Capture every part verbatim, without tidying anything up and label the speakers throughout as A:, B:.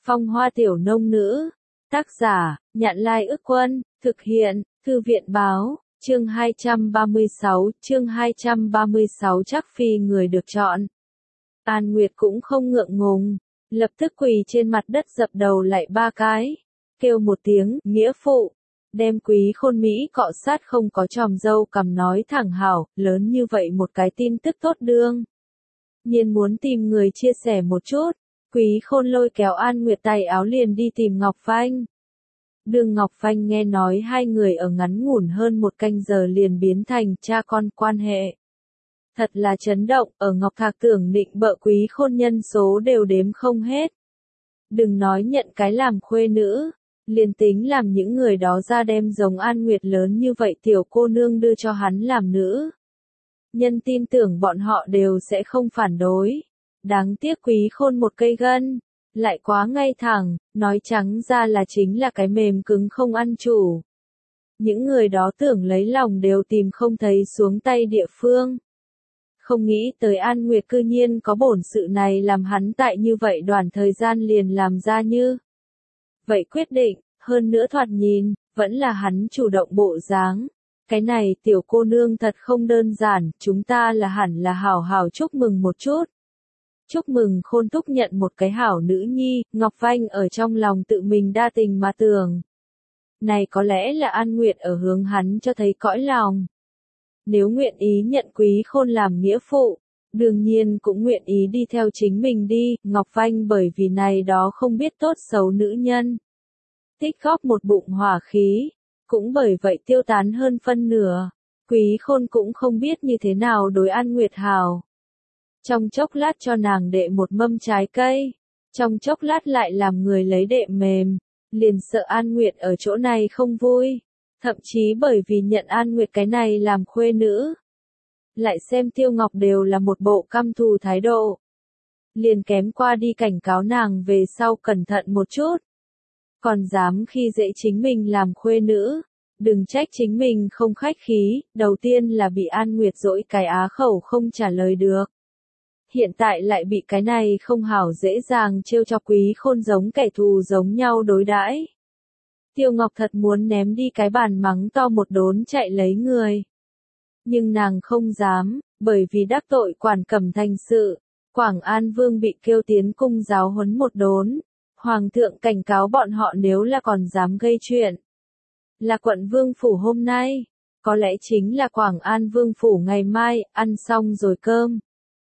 A: Phong hoa tiểu nông nữ. Tác giả, Nhạn Lai Ức Quân, thực hiện, Thư viện báo, chương hai trăm ba mươi sáu, chương hai trăm ba mươi sáu chắc phi người được chọn. An Nguyệt cũng không ngượng ngùng, lập tức quỳ trên mặt đất dập đầu lại ba cái, kêu một tiếng, nghĩa phụ, đem Quý Khôn Mỹ cọ sát không có tròm dâu cầm nói thẳng hảo, lớn như vậy một cái tin tức tốt đương. Nhiên muốn tìm người chia sẻ một chút, Quý Khôn lôi kéo An Nguyệt tay áo liền đi tìm Ngọc Phanh. Đường Ngọc Phanh nghe nói hai người ở ngắn ngủn hơn một canh giờ liền biến thành cha con quan hệ. Thật là chấn động, ở Ngọc Thạc tưởng định bợ Quý Khôn nhân số đều đếm không hết. Đừng nói nhận cái làm khuê nữ, liền tính làm những người đó ra đem giống An Nguyệt lớn như vậy tiểu cô nương đưa cho hắn làm nữ. Nhân tin tưởng bọn họ đều sẽ không phản đối. Đáng tiếc Quý Khôn một cây gân, lại quá ngay thẳng, nói trắng ra là chính là cái mềm cứng không ăn chủ. Những người đó tưởng lấy lòng đều tìm không thấy xuống tay địa phương. Không nghĩ tới An Nguyệt cư nhiên có bổn sự này làm hắn tại như vậy đoạn thời gian liền làm ra như. Vậy quyết định, hơn nữa thoạt nhìn, vẫn là hắn chủ động bộ dáng. Cái này tiểu cô nương thật không đơn giản, chúng ta là hẳn là hảo hảo chúc mừng một chút. Chúc mừng Khôn Thúc nhận một cái hảo nữ nhi, Ngọc Phanh ở trong lòng tự mình đa tình mà tưởng. Này có lẽ là An Nguyệt ở hướng hắn cho thấy cõi lòng. Nếu nguyện ý nhận Quý Khôn làm nghĩa phụ, đương nhiên cũng nguyện ý đi theo chính mình đi, Ngọc Phanh bởi vì này đó không biết tốt xấu nữ nhân. Tích góp một bụng hỏa khí, cũng bởi vậy tiêu tán hơn phân nửa, Quý Khôn cũng không biết như thế nào đối An Nguyệt hảo. Trong chốc lát cho nàng đệ một mâm trái cây, trong chốc lát lại làm người lấy đệm mềm, liền sợ An Nguyệt ở chỗ này không vui, thậm chí bởi vì nhận An Nguyệt cái này làm khuê nữ. Lại xem Tiêu Ngọc đều là một bộ căm thù thái độ. Liền kém qua đi cảnh cáo nàng về sau cẩn thận một chút. Còn dám khi dễ chính mình làm khuê nữ, đừng trách chính mình không khách khí, đầu tiên là bị An Nguyệt dỗi cái á khẩu không trả lời được. Hiện tại lại bị cái này không hảo dễ dàng trêu cho Quý Khôn giống kẻ thù giống nhau đối đãi. Tiêu Ngọc thật muốn ném đi cái bàn mắng to một đốn chạy lấy người. Nhưng nàng không dám, bởi vì đắc tội Quản Cẩm Thành sự, Quảng An Vương bị kêu tiến cung giáo huấn một đốn. Hoàng thượng cảnh cáo bọn họ nếu là còn dám gây chuyện. Là quận Vương Phủ hôm nay, có lẽ chính là Quảng An Vương Phủ ngày mai, ăn xong rồi cơm.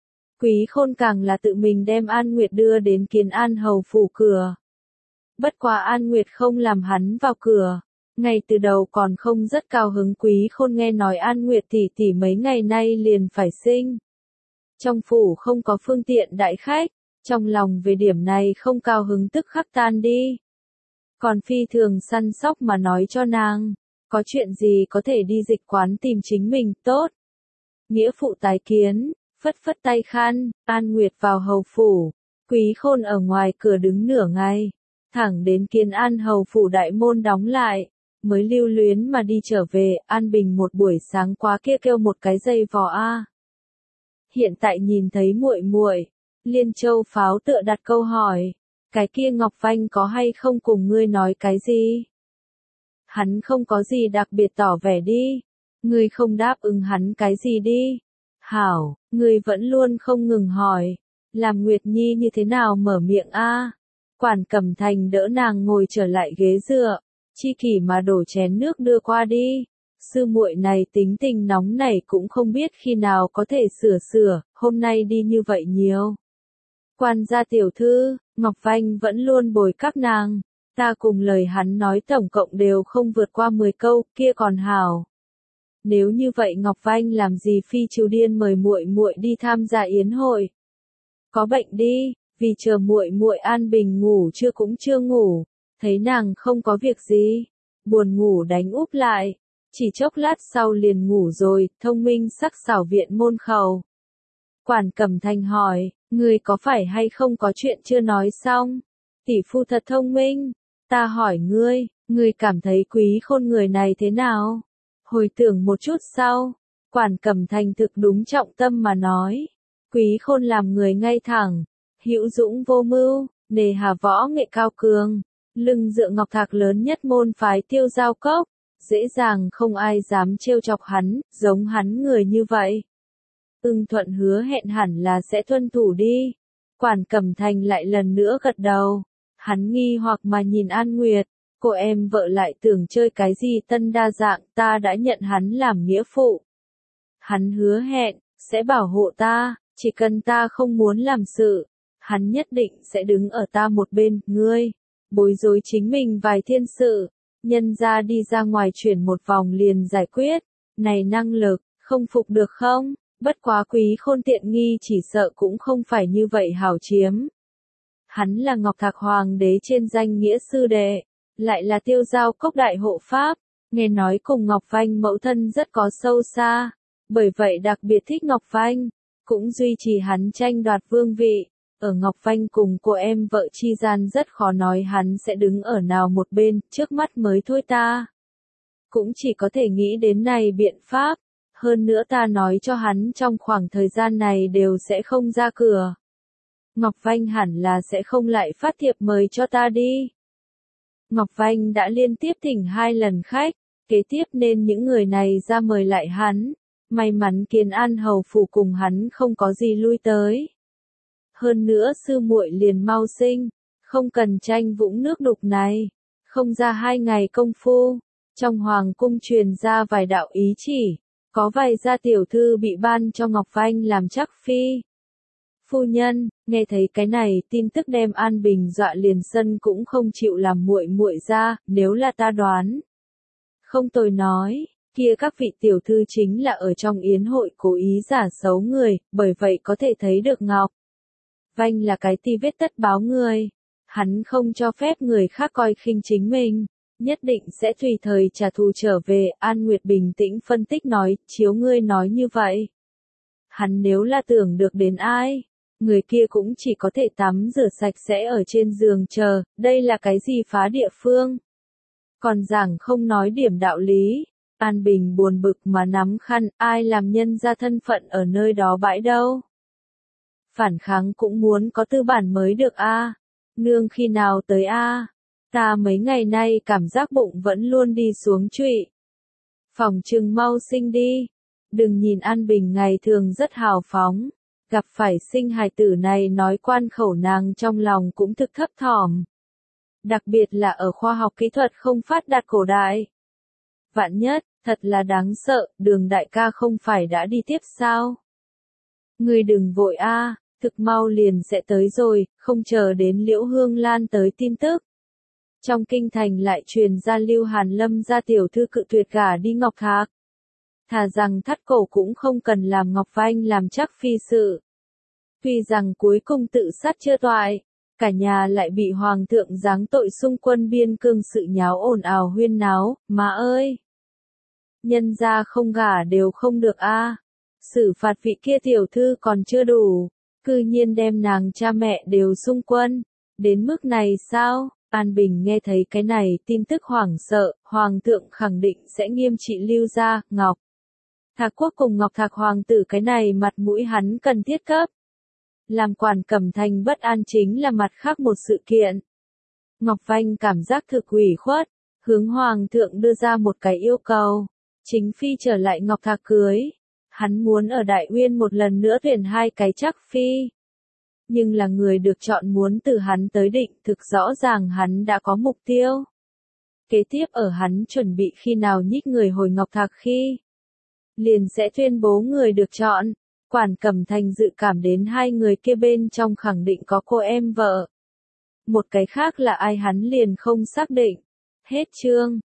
A: Quý Khôn càng là tự mình đem An Nguyệt đưa đến Kiến An Hầu Phủ cửa. Bất quá An Nguyệt không làm hắn vào cửa. Ngay từ đầu còn không rất cao hứng Quý Khôn nghe nói An Nguyệt tỷ tỷ mấy ngày nay liền phải sinh. Trong phủ không có phương tiện đại khách. Trong lòng về điểm này không cao hứng tức khắc tan đi. Còn phi thường săn sóc mà nói cho nàng, có chuyện gì có thể đi dịch quán tìm chính mình, tốt. Nghĩa phụ tái kiến, phất phất tay khăn, An Nguyệt vào hầu phủ, Quý Khôn ở ngoài cửa đứng nửa ngày, thẳng đến Kiến An hầu phủ đại môn đóng lại, mới lưu luyến mà đi trở về, An Bình một buổi sáng quá kia kêu một cái dây vò a. Hiện tại nhìn thấy muội muội, Liên Châu Pháo tựa đặt câu hỏi, cái kia Ngọc Phanh có hay không cùng ngươi nói cái gì? Hắn không có gì đặc biệt tỏ vẻ đi, ngươi không đáp ứng hắn cái gì đi. Hảo, ngươi vẫn luôn không ngừng hỏi, làm Nguyệt Nhi như thế nào mở miệng a? Quản Cẩm Thành đỡ nàng ngồi trở lại ghế dựa, chi kỷ mà đổ chén nước đưa qua đi. Sư muội này tính tình nóng nảy cũng không biết khi nào có thể sửa sửa, hôm nay đi như vậy nhiều. Quan gia tiểu thư, Ngọc Phanh vẫn luôn bồi các nàng, ta cùng lời hắn nói tổng cộng đều không vượt qua mười câu, kia còn hảo. Nếu như vậy Ngọc Phanh làm gì phi triều điên mời muội muội đi tham gia yến hội? Có bệnh đi, vì chờ muội muội an bình ngủ chưa cũng chưa ngủ, thấy nàng không có việc gì, buồn ngủ đánh úp lại, chỉ chốc lát sau liền ngủ rồi, thông minh sắc xảo viện môn khẩu. Quản Cẩm Thành hỏi, ngươi có phải hay không có chuyện chưa nói xong? Tỷ phu thật thông minh, ta hỏi ngươi, ngươi cảm thấy Quý Khôn người này thế nào? Hồi tưởng một chút sau, Quản Cẩm Thành thực đúng trọng tâm mà nói, Quý Khôn làm người ngay thẳng, hữu dũng vô mưu, nề hà võ nghệ cao cường, lưng dựa ngọc thạch lớn nhất môn phái Tiêu Giao Cốc, dễ dàng không ai dám trêu chọc hắn, giống hắn người như vậy. Ưng Thuận hứa hẹn hẳn là sẽ tuân thủ đi. Quản Cẩm Thành lại lần nữa gật đầu. Hắn nghi hoặc mà nhìn An Nguyệt, cô em vợ lại tưởng chơi cái gì tân đa dạng, ta đã nhận hắn làm nghĩa phụ. Hắn hứa hẹn, sẽ bảo hộ ta, chỉ cần ta không muốn làm sự, hắn nhất định sẽ đứng ở ta một bên, ngươi, bối rối chính mình vài thiên sự, nhân ra đi ra ngoài chuyển một vòng liền giải quyết, này năng lực, không phục được không? Bất quá Quý Khôn tiện nghi chỉ sợ cũng không phải như vậy hảo chiếm. Hắn là Ngọc Thạch Hoàng đế trên danh nghĩa sư đệ, lại là Tiêu Giao Cốc đại hộ pháp, nghe nói cùng Ngọc Vanh mẫu thân rất có sâu xa, bởi vậy đặc biệt thích Ngọc Vanh, cũng duy trì hắn tranh đoạt vương vị. Ở Ngọc Vanh cùng cô em vợ chi gian rất khó nói hắn sẽ đứng ở nào một bên, trước mắt mới thôi ta. Cũng chỉ có thể nghĩ đến này biện pháp. Hơn nữa ta nói cho hắn trong khoảng thời gian này đều sẽ không ra cửa. Ngọc Vanh hẳn là sẽ không lại phát thiệp mời cho ta đi. Ngọc Vanh đã liên tiếp thỉnh hai lần khách, kế tiếp nên những người này ra mời lại hắn. May mắn Kiến An hầu phủ cùng hắn không có gì lui tới. Hơn nữa sư muội liền mau sinh, không cần tranh vũng nước đục này. Không ra hai ngày công phu, trong hoàng cung truyền ra vài đạo ý chỉ. Có vài gia tiểu thư bị ban cho Ngọc Vanh làm chắc phi. Phu nhân, nghe thấy cái này, tin tức đem An Bình dọa liền sân cũng không chịu làm muội muội ra, nếu là ta đoán. Không tôi nói, kia các vị tiểu thư chính là ở trong yến hội cố ý giả xấu người, bởi vậy có thể thấy được Ngọc Vanh là cái ti vết tất báo người. Hắn không cho phép người khác coi khinh chính mình. Nhất định sẽ tùy thời trả thù trở về, An Nguyệt bình tĩnh phân tích nói, chiếu ngươi nói như vậy. Hắn nếu là tưởng được đến ai, người kia cũng chỉ có thể tắm rửa sạch sẽ ở trên giường chờ, đây là cái gì phá địa phương. Còn giảng không nói điểm đạo lý, An Bình buồn bực mà nắm khăn, ai làm nhân ra thân phận ở nơi đó bãi đâu. Phản kháng cũng muốn có tư bản mới được a. Nương khi nào tới a? Ta mấy ngày nay cảm giác bụng vẫn luôn đi xuống trụy. Phòng trừng mau sinh đi. Đừng nhìn An Bình ngày thường rất hào phóng. Gặp phải sinh hài tử này nói quan khẩu nàng trong lòng cũng thực thấp thỏm. Đặc biệt là ở khoa học kỹ thuật không phát đạt cổ đại. Vạn nhất, thật là đáng sợ, Đường đại ca không phải đã đi tiếp sao? Ngươi đừng vội a, thực mau liền sẽ tới rồi, không chờ đến Liễu Hương Lan tới tin tức. Trong kinh thành lại truyền ra Lưu Hàn Lâm ra tiểu thư cự tuyệt gả đi Ngọc Thạch. Thà rằng thắt cổ cũng không cần làm Ngọc Vanh làm chắc phi sự. Tuy rằng cuối cùng tự sát chưa toại, cả nhà lại bị hoàng thượng giáng tội xung quân biên cương sự nháo ồn ào huyên náo, má ơi! Nhân gia không gả đều không được a. Xử phạt vị kia tiểu thư còn chưa đủ, cư nhiên đem nàng cha mẹ đều xung quân, đến mức này sao? An Bình nghe thấy cái này tin tức hoảng sợ, hoàng thượng khẳng định sẽ nghiêm trị Lưu gia, Ngọc Thạch quốc cùng Ngọc Thạch hoàng tử cái này mặt mũi hắn cần thiết cấp. Làm Quản Cẩm Thành bất an chính là mặt khác một sự kiện. Ngọc Vanh cảm giác thực ủy khuất, hướng hoàng thượng đưa ra một cái yêu cầu, chính phi trở lại Ngọc Thạch cưới. Hắn muốn ở Đại Uyên một lần nữa tuyển hai cái chắc phi. Nhưng là người được chọn muốn từ hắn tới định, thực rõ ràng hắn đã có mục tiêu. Kế tiếp ở hắn chuẩn bị khi nào nhích người hồi Ngọc Thạch khi, liền sẽ tuyên bố người được chọn. Quản Cẩm Thành dự cảm đến hai người kia bên trong khẳng định có cô em vợ. Một cái khác là ai hắn liền không xác định. Hết chương.